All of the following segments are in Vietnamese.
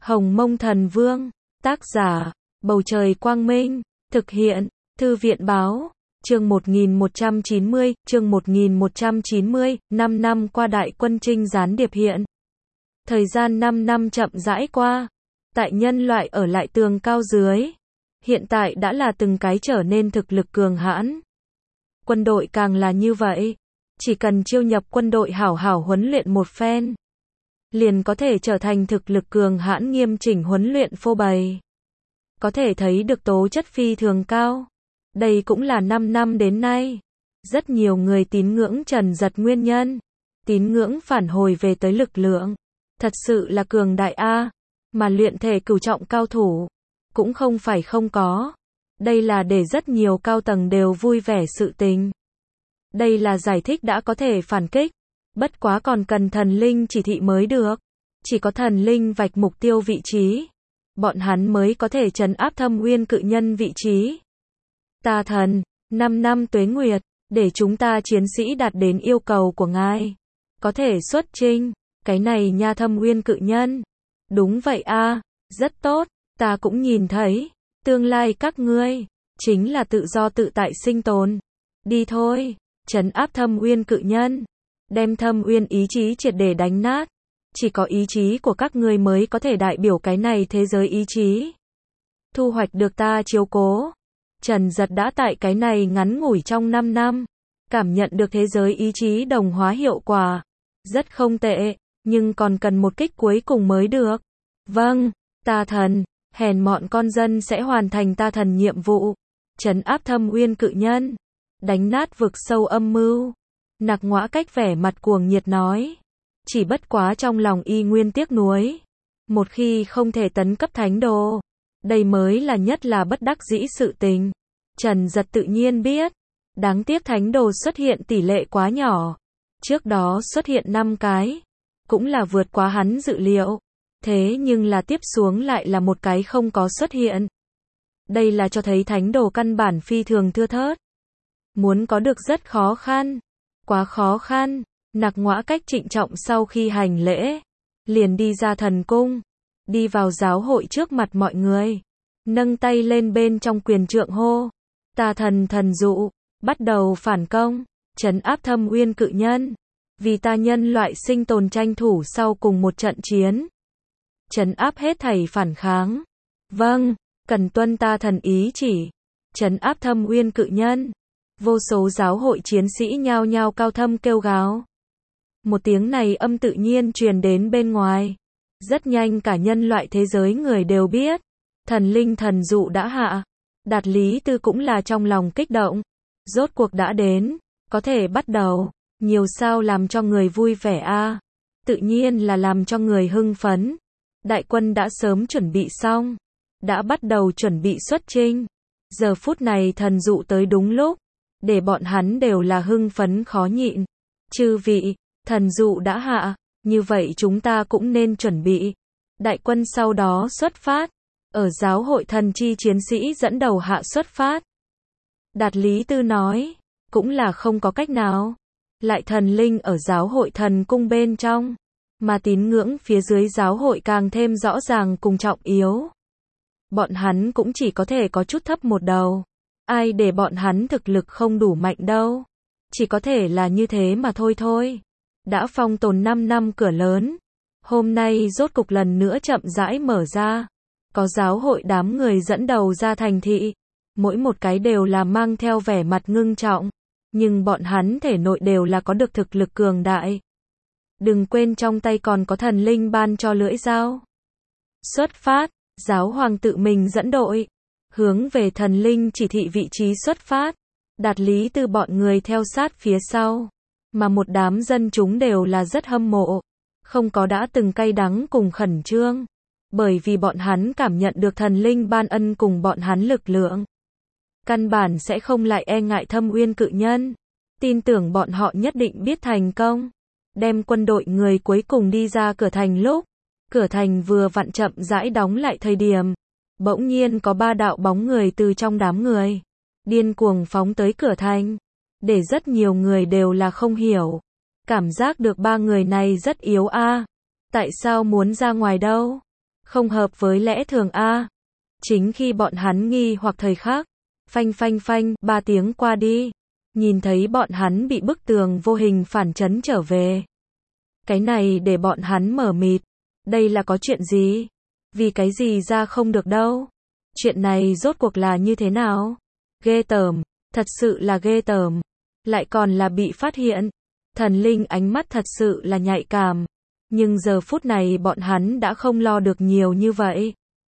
Hồng Mông Thần Vương, tác giả, Bầu Trời Quang Minh, thực hiện, Thư viện Báo, chương 1190, 5 năm qua Đại Quân Trinh gián điệp hiện. Thời gian 5 năm chậm rãi qua, tại nhân loại ở lại tường cao dưới, hiện tại đã là từng cái trở nên thực lực cường hãn. Quân đội càng là như vậy, chỉ cần chiêu nhập quân đội hảo hảo huấn luyện một phen, liền có thể trở thành thực lực cường hãn nghiêm chỉnh huấn luyện phô bày. Có thể thấy được tố chất phi thường cao. Đây cũng là 5 năm đến nay, rất nhiều người tín ngưỡng Trần Dật nguyên nhân. Tín ngưỡng phản hồi về tới lực lượng. Thật sự là cường đại a, mà luyện thể cửu trọng cao thủ, cũng không phải không có. Đây là để rất nhiều cao tầng đều vui vẻ sự tình. Đây là giải thích đã có thể phản kích. Bất quá còn cần thần linh chỉ thị mới được. Chỉ có thần linh vạch mục tiêu vị trí, bọn hắn mới có thể trấn áp Thâm Uyên cự nhân vị trí. Ta thần, 5 năm tuế nguyệt, để chúng ta chiến sĩ đạt đến yêu cầu của ngài. Có thể xuất chinh, cái này nha Thâm Uyên cự nhân. Đúng vậy a, rất tốt, ta cũng nhìn thấy, tương lai các ngươi, chính là tự do tự tại sinh tồn. Đi thôi, trấn áp Thâm Uyên cự nhân. Đem Thâm Uyên ý chí triệt để đánh nát. Chỉ có ý chí của các ngươi mới có thể đại biểu cái này thế giới ý chí. Thu hoạch được ta chiếu cố. Trần Dật đã tại cái này ngắn ngủi trong 5 năm. Cảm nhận được thế giới ý chí đồng hóa hiệu quả. Rất không tệ, nhưng còn cần một kích cuối cùng mới được. Vâng, ta thần, hèn mọn con dân sẽ hoàn thành ta thần nhiệm vụ. Trấn áp Thâm Uyên cự nhân. Đánh nát vực sâu âm mưu. Nặc Ngõa Cách vẻ mặt cuồng nhiệt nói. Chỉ bất quá trong lòng y nguyên tiếc nuối. Một khi không thể tấn cấp thánh đồ, đây mới là nhất là bất đắc dĩ sự tình. Trần Dật tự nhiên biết. Đáng tiếc thánh đồ xuất hiện tỷ lệ quá nhỏ. Trước đó xuất hiện 5 cái. Cũng là vượt quá hắn dự liệu. Thế nhưng là tiếp xuống lại là một cái không có xuất hiện. Đây là cho thấy thánh đồ căn bản phi thường thưa thớt. Muốn có được rất khó khăn. Quá khó khăn. Nặc Ngõa Cách trịnh trọng sau khi hành lễ, liền đi ra thần cung, đi vào giáo hội trước mặt mọi người, nâng tay lên bên trong quyền trượng hô, ta thần thần dụ, bắt đầu phản công, trấn áp Thâm Uyên cự nhân, vì ta nhân loại sinh tồn tranh thủ sau cùng một trận chiến, trấn áp hết thảy phản kháng. Vâng, cần tuân ta thần ý chỉ, trấn áp Thâm Uyên cự nhân. Vô số giáo hội chiến sĩ nhao nhao cao thâm kêu gào. Một tiếng này âm tự nhiên truyền đến bên ngoài. Rất nhanh cả nhân loại thế giới người đều biết. Thần linh thần dụ đã hạ. Đạt Lý Tư cũng là trong lòng kích động. Rốt cuộc đã đến. Có thể bắt đầu. Nhiều sao làm cho người vui vẻ a. Tự nhiên là làm cho người hưng phấn. Đại quân đã sớm chuẩn bị xong. Đã bắt đầu chuẩn bị xuất chinh. Giờ phút này thần dụ tới đúng lúc. Để bọn hắn đều là hưng phấn khó nhịn. Chư vị, thần dụ đã hạ, như vậy chúng ta cũng nên chuẩn bị. Đại quân sau đó xuất phát, ở giáo hội thần chi chiến sĩ dẫn đầu hạ xuất phát. Đạt Lý Tư nói, cũng là không có cách nào. Lại thần linh ở giáo hội thần cung bên trong, mà tín ngưỡng phía dưới giáo hội càng thêm rõ ràng cùng trọng yếu. Bọn hắn cũng chỉ có thể có chút thấp một đầu. Ai để bọn hắn thực lực không đủ mạnh đâu. Chỉ có thể là như thế mà thôi. Đã phong tồn 5 năm cửa lớn. Hôm nay rốt cục lần nữa chậm rãi mở ra. Có giáo hội đám người dẫn đầu ra thành thị. Mỗi một cái đều là mang theo vẻ mặt ngưng trọng. Nhưng bọn hắn thể nội đều là có được thực lực cường đại. Đừng quên trong tay còn có thần linh ban cho lưỡi dao. Xuất phát, giáo hoàng tự mình dẫn đội. Hướng về thần linh chỉ thị vị trí xuất phát. Đạt Lý Tư bọn người theo sát phía sau. Mà một đám dân chúng đều là rất hâm mộ. Không có đã từng cay đắng cùng khẩn trương. Bởi vì bọn hắn cảm nhận được thần linh ban ân cùng bọn hắn lực lượng. Căn bản sẽ không lại e ngại Thâm Uyên cự nhân. Tin tưởng bọn họ nhất định biết thành công. Đem quân đội người cuối cùng đi ra cửa thành lúc. Cửa thành vừa vặn chậm rãi đóng lại thời điểm. Bỗng nhiên có 3 đạo bóng người từ trong đám người. Điên cuồng phóng tới cửa thành. Để rất nhiều người đều là không hiểu. Cảm giác được 3 người này rất yếu a. Tại sao muốn ra ngoài đâu? Không hợp với lẽ thường a. Chính khi bọn hắn nghi hoặc thời khắc, phanh phanh phanh, 3 tiếng qua đi, nhìn thấy bọn hắn bị bức tường vô hình phản chấn trở về. Cái này để bọn hắn mở mịt. Đây là có chuyện gì? Vì cái gì ra không được đâu? Chuyện này rốt cuộc là như thế nào? Ghê tởm, thật sự là ghê tởm. Lại còn là bị phát hiện. Thần linh ánh mắt thật sự là nhạy cảm. Nhưng giờ phút này bọn hắn đã không lo được nhiều như vậy.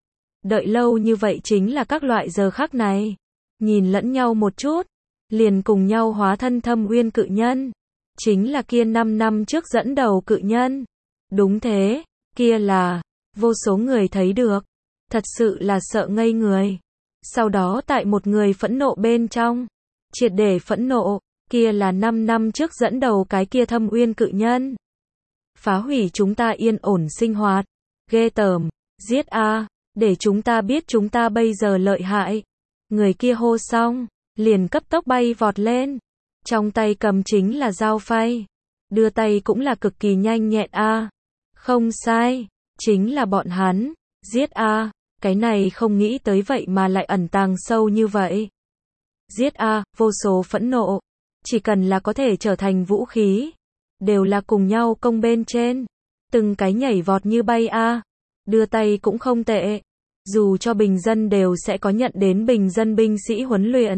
Đợi lâu như vậy chính là các loại giờ khắc này. Nhìn lẫn nhau một chút, liền cùng nhau hóa thân Thâm Uyên cự nhân. Chính là kia 5 năm trước dẫn đầu cự nhân. Đúng thế, kia là, vô số người thấy được. Thật sự là sợ ngây người. Sau đó tại một người phẫn nộ bên trong, triệt để phẫn nộ, kia là 5 năm trước dẫn đầu cái kia Thâm Uyên cự nhân. Phá hủy chúng ta yên ổn sinh hoạt. Ghê tởm, giết a, để chúng ta biết chúng ta bây giờ lợi hại. Người kia hô xong, liền cấp tốc bay vọt lên. Trong tay cầm chính là dao phay. Đưa tay cũng là cực kỳ nhanh nhẹn a. Không sai, chính là bọn hắn. Giết a, cái này không nghĩ tới vậy mà lại ẩn tàng sâu như vậy. Giết a, vô số phẫn nộ. Chỉ cần là có thể trở thành vũ khí. Đều là cùng nhau công bên trên. Từng cái nhảy vọt như bay a. Đưa tay cũng không tệ. Dù cho bình dân đều sẽ có nhận đến bình dân binh sĩ huấn luyện.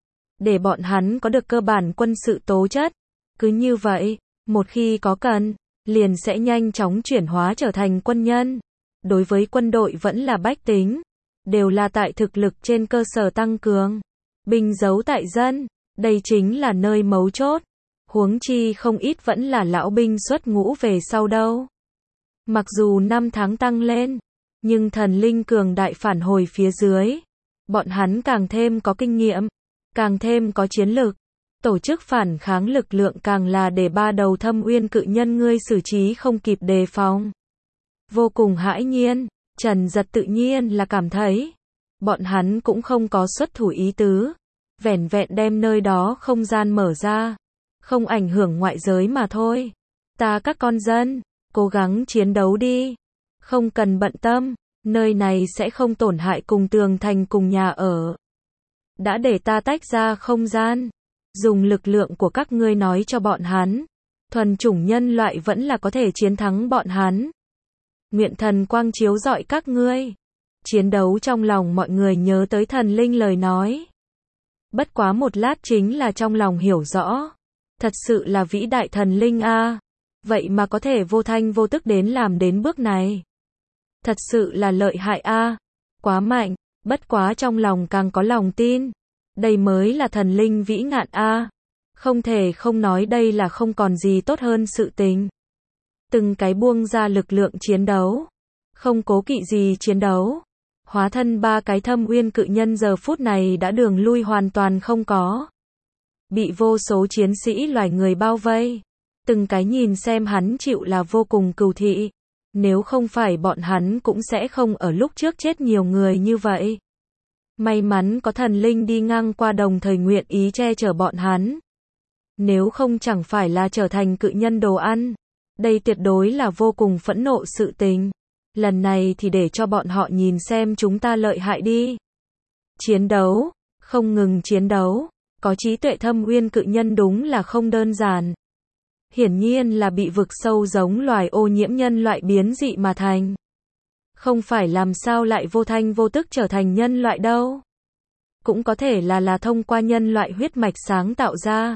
Để bọn hắn có được cơ bản quân sự tố chất. Cứ như vậy, một khi có cần, liền sẽ nhanh chóng chuyển hóa trở thành quân nhân. Đối với quân đội vẫn là bách tính. Đều là tại thực lực trên cơ sở tăng cường. Binh giấu tại dân. Đây chính là nơi mấu chốt. Huống chi không ít vẫn là lão binh xuất ngũ về sau đâu. Mặc dù năm tháng tăng lên, nhưng thần linh cường đại phản hồi phía dưới. Bọn hắn càng thêm có kinh nghiệm, càng thêm có chiến lực. Tổ chức phản kháng lực lượng càng là để 3 đầu Thâm Uyên cự nhân ngươi xử trí không kịp đề phòng. Vô cùng hãi nhiên, Trần Giật tự nhiên là cảm thấy. Bọn hắn cũng không có xuất thủ ý tứ. Vẻn vẹn đem nơi đó không gian mở ra. Không ảnh hưởng ngoại giới mà thôi. Ta các con dân, cố gắng chiến đấu đi. Không cần bận tâm, nơi này sẽ không tổn hại cùng tường thành cùng nhà ở. Đã để ta tách ra không gian. Dùng lực lượng của các ngươi nói cho bọn hắn. Thuần chủng nhân loại vẫn là có thể chiến thắng bọn hắn. Nguyện thần quang chiếu rọi các ngươi. Chiến đấu trong lòng mọi người nhớ tới thần linh lời nói. Bất quá một lát chính là trong lòng hiểu rõ. Thật sự là vĩ đại thần linh a. Vậy mà có thể vô thanh vô tức đến làm đến bước này. Thật sự là lợi hại a. Quá mạnh, bất quá trong lòng càng có lòng tin. Đây mới là thần linh vĩ ngạn a. Không thể không nói đây là không còn gì tốt hơn sự tình. Từng cái buông ra lực lượng chiến đấu. Không cố kỵ gì chiến đấu. Hóa thân 3 cái Thâm Uyên cự nhân giờ phút này đã đường lui hoàn toàn không có. Bị vô số chiến sĩ loài người bao vây. Từng cái nhìn xem hắn chịu là vô cùng cừu thị. Nếu không phải bọn hắn cũng sẽ không ở lúc trước chết nhiều người như vậy. May mắn có thần linh đi ngang qua đồng thời nguyện ý che chở bọn hắn. Nếu không chẳng phải là trở thành cự nhân đồ ăn. Đây tuyệt đối là vô cùng phẫn nộ sự tình. Lần này thì để cho bọn họ nhìn xem chúng ta lợi hại đi. Chiến đấu, không ngừng chiến đấu. Có trí tuệ Thâm Uyên cự nhân đúng là không đơn giản. Hiển nhiên là bị vực sâu giống loài ô nhiễm nhân loại biến dị mà thành. Không phải làm sao lại vô thanh vô tức trở thành nhân loại đâu. Cũng có thể là thông qua nhân loại huyết mạch sáng tạo ra.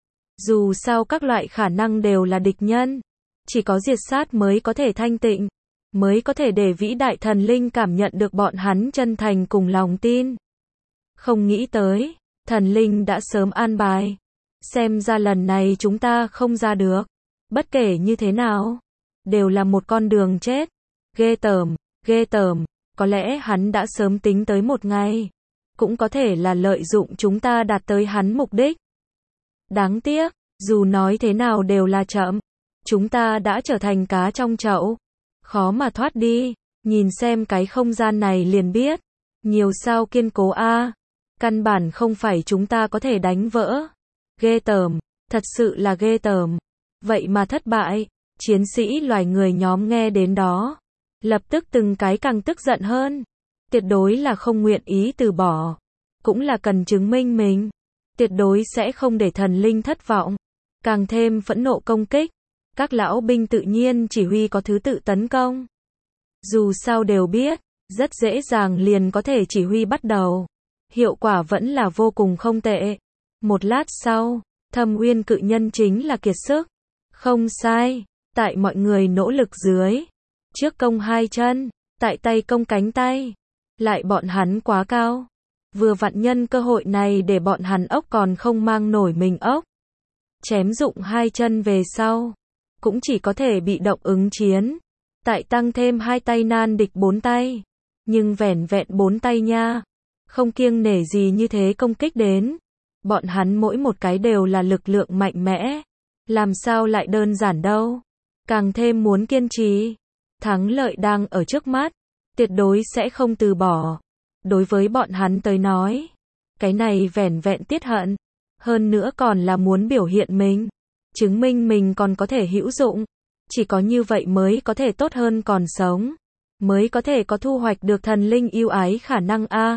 Dù sao các loại khả năng đều là địch nhân. Chỉ có diệt sát mới có thể thanh tịnh. Mới có thể để vĩ đại thần linh cảm nhận được bọn hắn chân thành cùng lòng tin. Không nghĩ tới, thần linh đã sớm an bài. Xem ra lần này chúng ta không ra được. Bất kể như thế nào, đều là một con đường chết. Ghê tởm, ghê tởm. Có lẽ hắn đã sớm tính tới một ngày. Cũng có thể là lợi dụng chúng ta đạt tới hắn mục đích. Đáng tiếc, dù nói thế nào đều là chậm. Chúng ta đã trở thành cá trong chậu. Khó mà thoát đi. Nhìn xem cái không gian này liền biết. Nhiều sao kiên cố a. Căn bản không phải chúng ta có thể đánh vỡ. Ghê tởm, thật sự là ghê tởm. Vậy mà thất bại. Chiến sĩ loài người nhóm nghe đến đó. Lập tức từng cái càng tức giận hơn. Tuyệt đối là không nguyện ý từ bỏ. Cũng là cần chứng minh mình. Tuyệt đối sẽ không để thần linh thất vọng. Càng thêm phẫn nộ công kích. Các lão binh tự nhiên chỉ huy có thứ tự tấn công. Dù sao đều biết, rất dễ dàng liền có thể chỉ huy bắt đầu. Hiệu quả vẫn là vô cùng không tệ. Một lát sau, Thâm Uyên cự nhân chính là kiệt sức. Không sai, tại mọi người nỗ lực dưới. Trước công hai chân, tại tay công cánh tay. Lại bọn hắn quá cao. Vừa vặn nhân cơ hội này để bọn hắn ốc còn không mang nổi mình ốc. Chém dụng hai chân về sau. Cũng chỉ có thể bị động ứng chiến. Tại tăng thêm hai tay nan địch bốn tay. Nhưng vẻn vẹn bốn tay nha. Không kiêng nể gì như thế công kích đến. Bọn hắn mỗi một cái đều là lực lượng mạnh mẽ. Làm sao lại đơn giản đâu. Càng thêm muốn kiên trì. Thắng lợi đang ở trước mắt. Tuyệt đối sẽ không từ bỏ. Đối với bọn hắn tới nói. Cái này vẻn vẹn tiết hận. Hơn nữa còn là muốn biểu hiện mình. Chứng minh mình còn có thể hữu dụng. Chỉ có như vậy mới có thể tốt hơn còn sống. Mới có thể có thu hoạch được thần linh yêu ái khả năng a.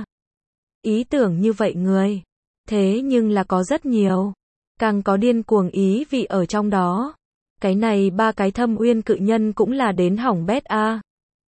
Ý tưởng như vậy người. Thế nhưng là có rất nhiều. Càng có điên cuồng ý vị ở trong đó. Cái này ba cái Thâm Uyên cự nhân cũng là đến hỏng bét a.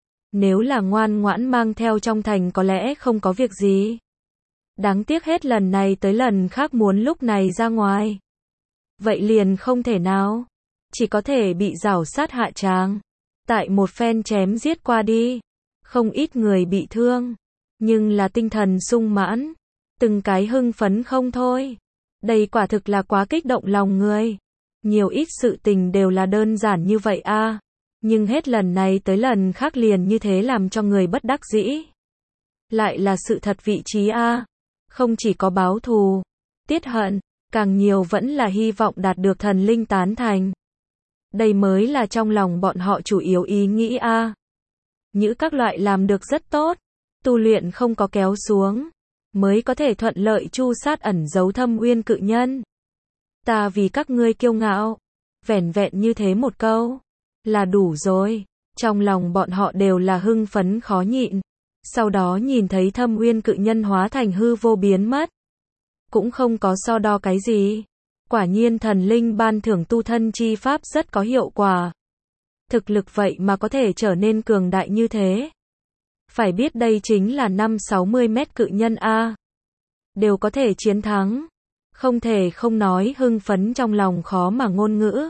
Nếu là ngoan ngoãn mang theo trong thành có lẽ không có việc gì. Đáng tiếc hết lần này tới lần khác muốn lúc này ra ngoài. Vậy liền không thể nào. Chỉ có thể bị rảo sát hạ tràng. Tại một phen chém giết qua đi. Không ít người bị thương. Nhưng là tinh thần sung mãn. Từng cái hưng phấn không thôi. Đây quả thực là quá kích động lòng người. Nhiều ít sự tình đều là đơn giản như vậy a. Nhưng hết lần này tới lần khác liền như thế làm cho người bất đắc dĩ. Lại là sự thật vị trí a. Không chỉ có báo thù, tiết hận, càng nhiều vẫn là hy vọng đạt được thần linh tán thành. Đây mới là trong lòng bọn họ chủ yếu ý nghĩ a. Những các loại làm được rất tốt, tu luyện không có kéo xuống, mới có thể thuận lợi chu sát ẩn giấu Thâm Uyên cự nhân. Ta vì các ngươi kiêu ngạo, vẻn vẹn như thế một câu, là đủ rồi. Trong lòng bọn họ đều là hưng phấn khó nhịn. Sau đó nhìn thấy Thâm Uyên cự nhân hóa thành hư vô biến mất. Cũng không có so đo cái gì. Quả nhiên thần linh ban thưởng tu thân chi pháp rất có hiệu quả. Thực lực vậy mà có thể trở nên cường đại như thế. Phải biết đây chính là 5-60 mét cự nhân a. Đều có thể chiến thắng. Không thể không nói hưng phấn trong lòng khó mà ngôn ngữ.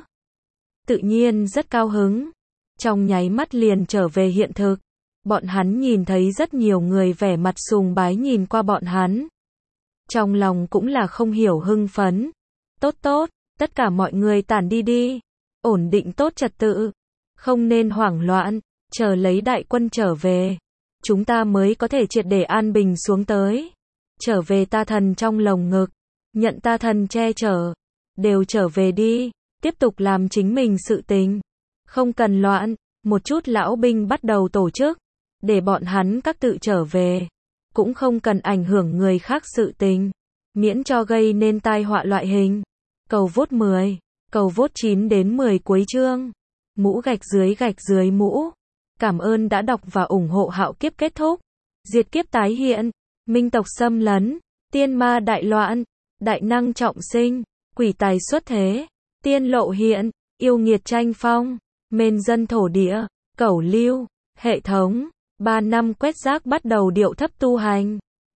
Tự nhiên rất cao hứng. Trong nháy mắt liền trở về hiện thực. Bọn hắn nhìn thấy rất nhiều người vẻ mặt sùng bái nhìn qua bọn hắn. Trong lòng cũng là không hiểu hưng phấn. Tốt tốt, tất cả mọi người tản đi đi. Ổn định tốt trật tự. Không nên hoảng loạn, chờ lấy đại quân trở về. Chúng ta mới có thể triệt để an bình xuống tới. Trở về ta thần trong lồng ngực. Nhận ta thần che chở. Đều trở về đi. Tiếp tục làm chính mình sự tình. Không cần loạn. Một chút lão binh bắt đầu tổ chức. Để bọn hắn các tự trở về. Cũng không cần ảnh hưởng người khác sự tình. Miễn cho gây nên tai họa loại hình. Cầu vote 10. Cầu vote 9 đến 10 cuối chương. Mũ gạch dưới mũ. Cảm ơn đã đọc và ủng hộ Hạo Kiếp kết thúc. Diệt kiếp tái hiện. Minh tộc xâm lấn. Tiên ma đại loạn. Đại năng trọng sinh. Quỷ tài xuất thế. Tiên lộ hiện. Yêu nghiệt tranh phong. Mên dân thổ địa. Cẩu lưu. Hệ thống. 3 năm quét rác bắt đầu điệu thấp tu hành.